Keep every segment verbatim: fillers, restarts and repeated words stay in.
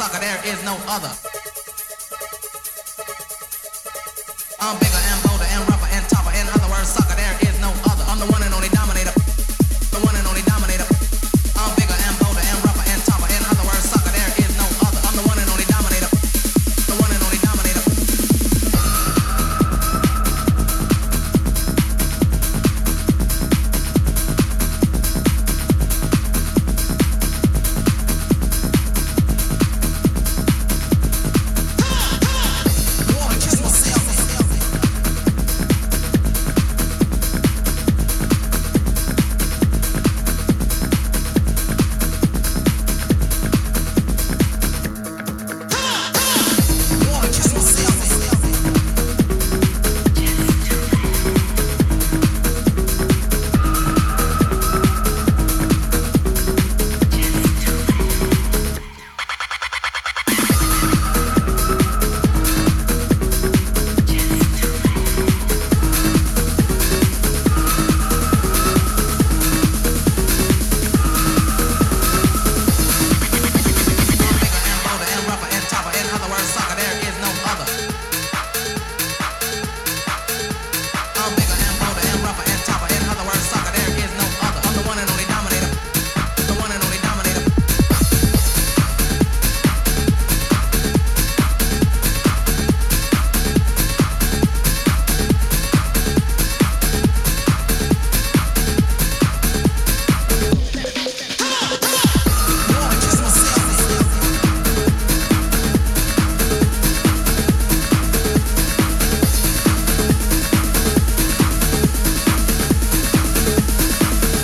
sucker, there is no other. I'm bigger and bolder and rougher and tougher. In other words, sucker, there is no other. I'm the one and only dominator. The one and only dominator. I'm bigger and bolder and rougher and tougher. In other words, sucker, there is no other. I'm the one and only dominator. The one and only dominator.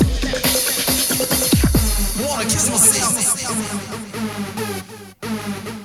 Kiss myself.